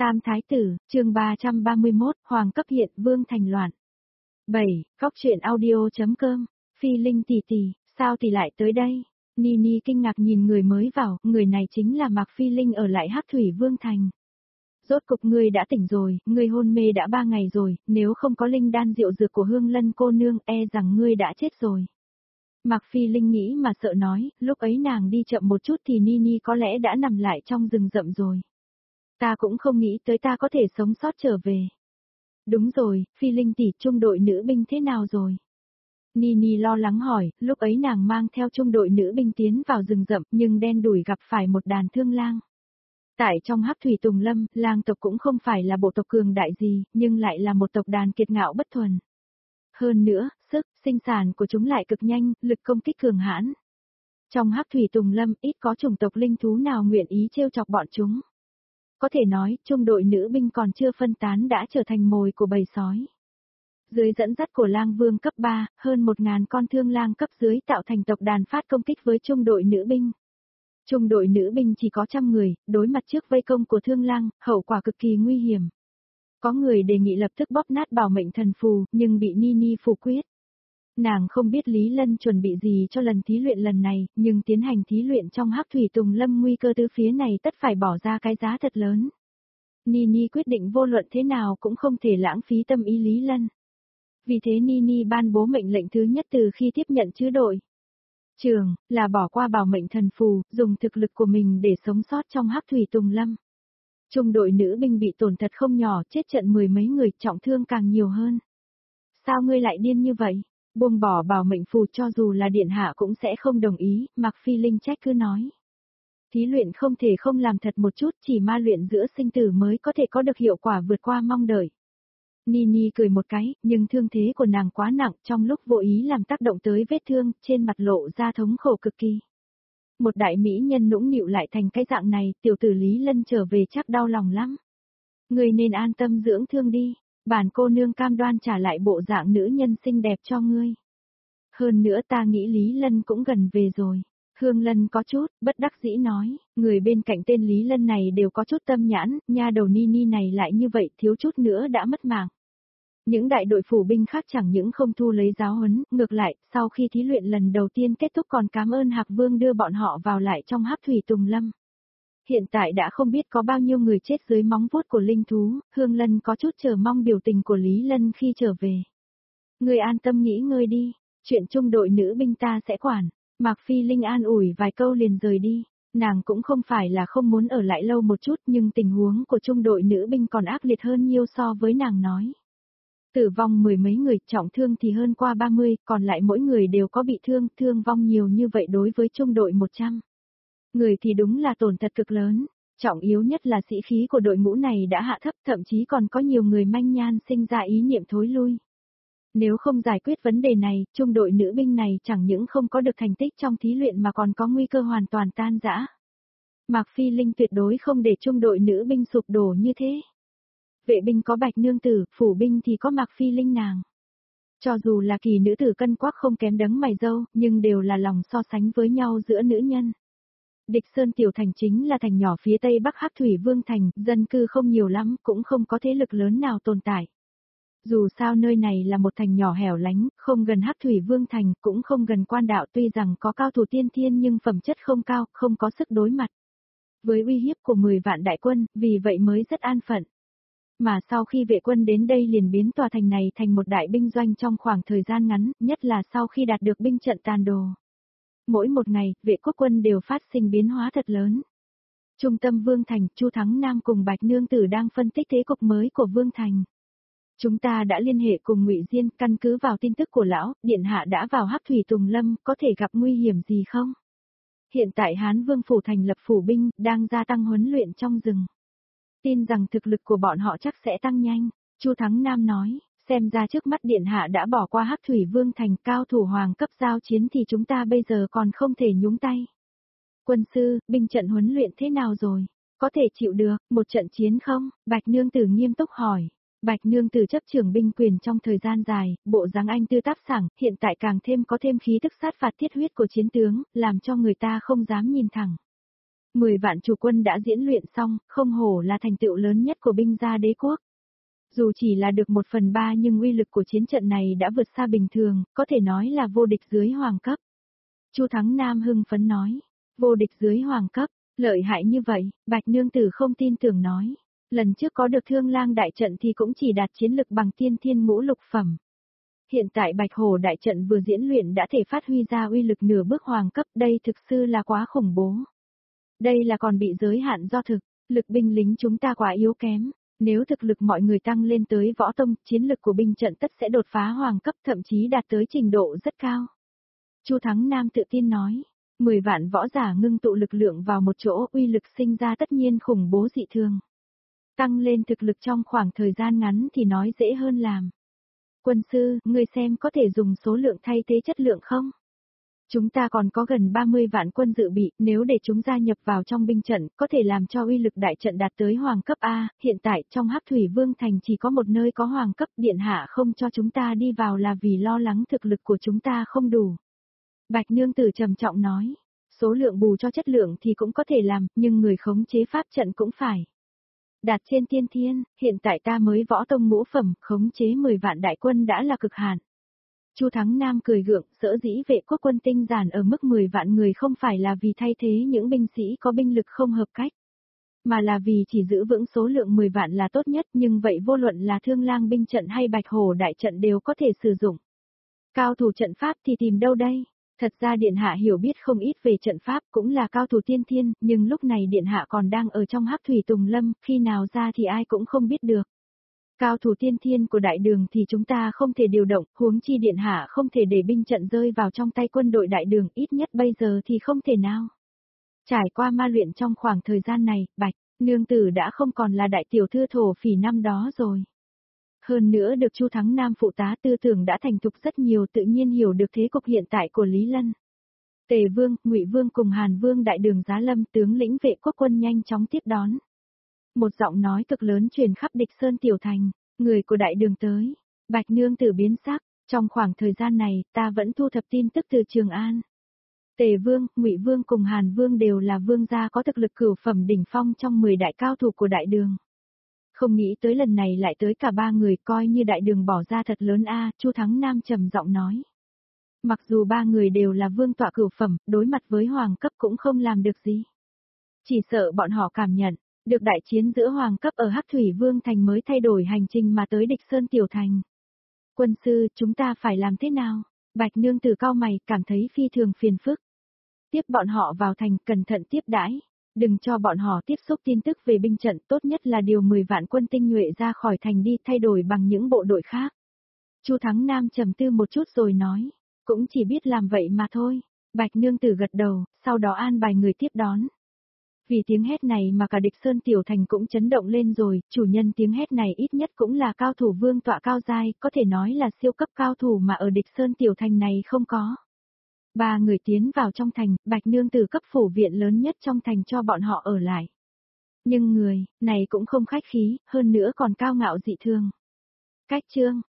Tam Thái Tử, chương 331, Hoàng cấp hiện vương thành loạn. 7. Góc truyện audio.com, Phi Linh tỷ tỷ, sao tỷ lại tới đây? Nini kinh ngạc nhìn người mới vào, người này chính là Mạc Phi Linh ở lại Hắc Thủy Vương Thành. Rốt cục ngươi đã tỉnh rồi, ngươi hôn mê đã 3 ngày rồi, nếu không có linh đan rượu dược của Hương Lân cô nương rằng ngươi đã chết rồi. Mạc Phi Linh nghĩ mà sợ nói, lúc ấy nàng đi chậm một chút thì Nini có lẽ đã nằm lại trong rừng rậm rồi. Ta cũng không nghĩ tới ta có thể sống sót trở về. Đúng rồi, Phi Linh tỷ, trung đội nữ binh thế nào rồi? Nini lo lắng hỏi, lúc ấy nàng mang theo trung đội nữ binh tiến vào rừng rậm nhưng đen đủi gặp phải một đàn thương lang. Tại trong Hắc Thủy Tùng Lâm, lang tộc cũng không phải là bộ tộc cường đại gì, nhưng lại là một tộc đàn kiệt ngạo bất thuần. Hơn nữa, sức, sinh sản của chúng lại cực nhanh, lực công kích cường hãn. Trong Hắc Thủy Tùng Lâm, ít có chủng tộc linh thú nào nguyện ý trêu chọc bọn chúng. Có thể nói, trung đội nữ binh còn chưa phân tán đã trở thành mồi của bầy sói. Dưới dẫn dắt của lang vương cấp 3, hơn 1.000 con thương lang cấp dưới tạo thành tộc đàn phát công kích với trung đội nữ binh. Trung đội nữ binh chỉ có 100 người, đối mặt trước vây công của thương lang, hậu quả cực kỳ nguy hiểm. Có người đề nghị lập tức bóp nát bảo mệnh thần phù, nhưng bị Nini phủ quyết. Nàng không biết Lý Lân chuẩn bị gì cho lần thí luyện lần này, nhưng tiến hành thí luyện trong Hắc Thủy Tùng Lâm nguy cơ tứ phía này tất phải bỏ ra cái giá thật lớn. Nini quyết định vô luận thế nào cũng không thể lãng phí tâm ý Lý Lân. Vì thế Nini ban bố mệnh lệnh thứ nhất từ khi tiếp nhận chữ đội. Trường, là bỏ qua bảo mệnh thần phù, dùng thực lực của mình để sống sót trong Hắc Thủy Tùng Lâm. Trung đội nữ binh bị tổn thật không nhỏ, chết trận 10 mấy người, trọng thương càng nhiều hơn. Sao ngươi lại điên như vậy? Buông bỏ bảo mệnh phù cho dù là điện hạ cũng sẽ không đồng ý, Mạc Phi Linh trách cứ nói. Thí luyện không thể không làm thật một chút, chỉ ma luyện giữa sinh tử mới có thể có được hiệu quả vượt qua mong đợi. Nini cười một cái, nhưng thương thế của nàng quá nặng, trong lúc vô ý làm tác động tới vết thương, trên mặt lộ ra thống khổ cực kỳ. Một đại mỹ nhân nũng nịu lại thành cái dạng này, tiểu tử Lý Lân trở về chắc đau lòng lắm. Ngươi nên an tâm dưỡng thương đi, bản cô nương cam đoan trả lại bộ dạng nữ nhân xinh đẹp cho ngươi. Hơn nữa ta nghĩ Lý Lân cũng gần về rồi. Hương Lân có chút, bất đắc dĩ nói, người bên cạnh tên Lý Lân này đều có chút tâm nhãn, nha đầu Nini này lại như vậy thiếu chút nữa đã mất mạng. Những đại đội phủ binh khác chẳng những không thu lấy giáo huấn, ngược lại, sau khi thí luyện lần đầu tiên kết thúc còn cảm ơn Hạc Vương đưa bọn họ vào lại trong Hắc Thủy Tùng Lâm. Hiện tại đã không biết có bao nhiêu người chết dưới móng vuốt của linh thú, Hương Lân có chút chờ mong biểu tình của Lý Lân khi trở về. Người an tâm nghỉ ngơi đi, chuyện trung đội nữ binh ta sẽ quản. Mạc Phi Linh an ủi vài câu liền rời đi, nàng cũng không phải là không muốn ở lại lâu một chút nhưng tình huống của trung đội nữ binh còn ác liệt hơn nhiều so với nàng nói. Tử vong 10 mấy người, trọng thương thì hơn qua 30, còn lại mỗi người đều có bị thương, thương vong nhiều như vậy đối với trung đội 100. Người thì đúng là tổn thật cực lớn, trọng yếu nhất là sĩ khí của đội ngũ này đã hạ thấp, thậm chí còn có nhiều người manh nhan sinh ra ý niệm thối lui. Nếu không giải quyết vấn đề này, trung đội nữ binh này chẳng những không có được thành tích trong thí luyện mà còn có nguy cơ hoàn toàn tan rã. Mạc Phi Linh tuyệt đối không để trung đội nữ binh sụp đổ như thế. Vệ binh có Bạch Nương Tử, phủ binh thì có Mạc Phi Linh nàng. Cho dù là kỳ nữ tử cân quắc không kém đấng mày râu, nhưng đều là lòng so sánh với nhau giữa nữ nhân. Địch Sơn Tiểu Thành chính là thành nhỏ phía tây bắc Hắc Thủy Vương Thành, dân cư không nhiều lắm, cũng không có thế lực lớn nào tồn tại. Dù sao nơi này là một thành nhỏ hẻo lánh, không gần Hắc Thủy Vương Thành, cũng không gần quan đạo, tuy rằng có cao thủ tiên thiên nhưng phẩm chất không cao, không có sức đối mặt. Với uy hiếp của 10 vạn đại quân, vì vậy mới rất an phận. Mà sau khi vệ quân đến đây liền biến tòa thành này thành một đại binh doanh trong khoảng thời gian ngắn, nhất là sau khi đạt được binh trận tàn đồ. Mỗi một ngày, vệ quốc quân đều phát sinh biến hóa thật lớn. Trung tâm Vương Thành, Chu Thắng Nam cùng Bạch Nương Tử đang phân tích thế cục mới của Vương Thành. Chúng ta đã liên hệ cùng Ngụy Diên, căn cứ vào tin tức của lão, điện hạ đã vào Hắc Thủy Tùng Lâm, có thể gặp nguy hiểm gì không? Hiện tại Hán Vương phủ thành lập phủ binh, đang gia tăng huấn luyện trong rừng. Tin rằng thực lực của bọn họ chắc sẽ tăng nhanh, Chu Thắng Nam nói, xem ra trước mắt điện hạ đã bỏ qua Hắc Thủy Vương Thành, cao thủ hoàng cấp giao chiến thì chúng ta bây giờ còn không thể nhúng tay. Quân sư, binh trận huấn luyện thế nào rồi? Có thể chịu được, một trận chiến không? Bạch Nương Tử nghiêm túc hỏi. Bạch Nương Tử chấp trưởng binh quyền trong thời gian dài, bộ dáng anh tư táp sảng, hiện tại càng thêm có thêm khí tức sát phạt thiết huyết của chiến tướng, làm cho người ta không dám nhìn thẳng. 10 vạn chủ quân đã diễn luyện xong, không hổ là thành tựu lớn nhất của binh gia đế quốc. Dù chỉ là được 1/3 nhưng uy lực của chiến trận này đã vượt xa bình thường, có thể nói là vô địch dưới hoàng cấp. Chu Thắng Nam hưng phấn nói, vô địch dưới hoàng cấp, lợi hại như vậy, Bạch Nương Tử không tin tưởng nói. Lần trước có được Thương Lang đại trận thì cũng chỉ đạt chiến lực bằng tiên thiên ngũ lục phẩm. Hiện tại Bạch Hổ đại trận vừa diễn luyện đã thể phát huy ra uy lực nửa bước hoàng cấp, đây thực sự là quá khủng bố. Đây là còn bị giới hạn do thực, lực binh lính chúng ta quá yếu kém. Nếu thực lực mọi người tăng lên tới võ tông, chiến lực của binh trận tất sẽ đột phá hoàng cấp, thậm chí đạt tới trình độ rất cao. Chu Thắng Nam tự tin nói, 10 vạn võ giả ngưng tụ lực lượng vào một chỗ, uy lực sinh ra tất nhiên khủng bố dị thường. Tăng lên thực lực trong khoảng thời gian ngắn thì nói dễ hơn làm. Quân sư, ngươi xem có thể dùng số lượng thay thế chất lượng không? Chúng ta còn có gần 30 vạn quân dự bị, nếu để chúng gia nhập vào trong binh trận, có thể làm cho uy lực đại trận đạt tới hoàng cấp A, hiện tại trong Hắc Thủy Vương Thành chỉ có một nơi có hoàng cấp, điện hạ không cho chúng ta đi vào là vì lo lắng thực lực của chúng ta không đủ. Bạch Nương Tử trầm trọng nói, số lượng bù cho chất lượng thì cũng có thể làm, nhưng người khống chế pháp trận cũng phải đạt trên tiên thiên, hiện tại ta mới võ tông ngũ phẩm, khống chế 10 vạn đại quân đã là cực hạn. Chu Thắng Nam cười gượng, sở dĩ vệ quốc quân tinh giản ở mức 10 vạn người không phải là vì thay thế những binh sĩ có binh lực không hợp cách, mà là vì chỉ giữ vững số lượng 10 vạn là tốt nhất, nhưng vậy vô luận là Thương Lang binh trận hay Bạch Hổ đại trận đều có thể sử dụng. Cao thủ trận pháp thì tìm đâu đây? Thật ra Điện Hạ hiểu biết không ít về trận pháp, cũng là cao thủ tiên thiên, nhưng lúc này Điện Hạ còn đang ở trong Hắc Thủy Tùng Lâm, khi nào ra thì ai cũng không biết được. Cao thủ tiên thiên của đại đường thì chúng ta không thể điều động, huống chi Điện Hạ không thể để binh trận rơi vào trong tay quân đội đại đường, ít nhất bây giờ thì không thể nào. Trải qua ma luyện trong khoảng thời gian này, Bạch Nương Tử đã không còn là đại tiểu thư thổ phỉ năm đó rồi. Hơn nữa được Chu Thắng Nam phụ tá, tư tưởng đã thành thục rất nhiều, tự nhiên hiểu được thế cục hiện tại của Lý Lân. Tề Vương, Ngụy Vương cùng Hàn Vương đại đường Giá Lâm, tướng lĩnh vệ quốc quân nhanh chóng tiếp đón. Một giọng nói cực lớn truyền khắp Địch Sơn tiểu thành, người của đại đường tới. Bạch Nương Tử biến sắc, trong khoảng thời gian này, ta vẫn thu thập tin tức từ Trường An. Tề Vương, Ngụy Vương cùng Hàn Vương đều là vương gia có thực lực cửu phẩm đỉnh phong trong 10 đại cao thủ của đại đường. Không nghĩ tới lần này lại tới cả 3 người, coi như đại đường bỏ ra thật lớn a. Chu Thắng Nam trầm giọng nói. Mặc dù 3 người đều là vương tọa cửu phẩm, đối mặt với hoàng cấp cũng không làm được gì. Chỉ sợ bọn họ cảm nhận được đại chiến giữa hoàng cấp ở Hắc Thủy Vương Thành mới thay đổi hành trình mà tới Địch Sơn tiểu thành. Quân sư, chúng ta phải làm thế nào? Bạch Nương Tử cau mày, cảm thấy phi thường phiền phức. Tiếp bọn họ vào thành, cẩn thận tiếp đãi. Đừng cho bọn họ tiếp xúc tin tức về binh trận, tốt nhất là điều 10 vạn quân tinh nhuệ ra khỏi thành đi, thay đổi bằng những bộ đội khác. Chu Thắng Nam trầm tư một chút rồi nói, cũng chỉ biết làm vậy mà thôi. Bạch Nương Tử gật đầu, sau đó an bài người tiếp đón. Vì tiếng hét này mà cả Địch Sơn tiểu thành cũng chấn động lên rồi, chủ nhân tiếng hét này ít nhất cũng là cao thủ vương tọa cao giai, có thể nói là siêu cấp cao thủ mà ở Địch Sơn tiểu thành này không có. 3 người tiến vào trong thành, Bạch Nương Tử cấp phủ viện lớn nhất trong thành cho bọn họ ở lại. Nhưng người này cũng không khách khí, hơn nữa còn cao ngạo dị thường. Cách chương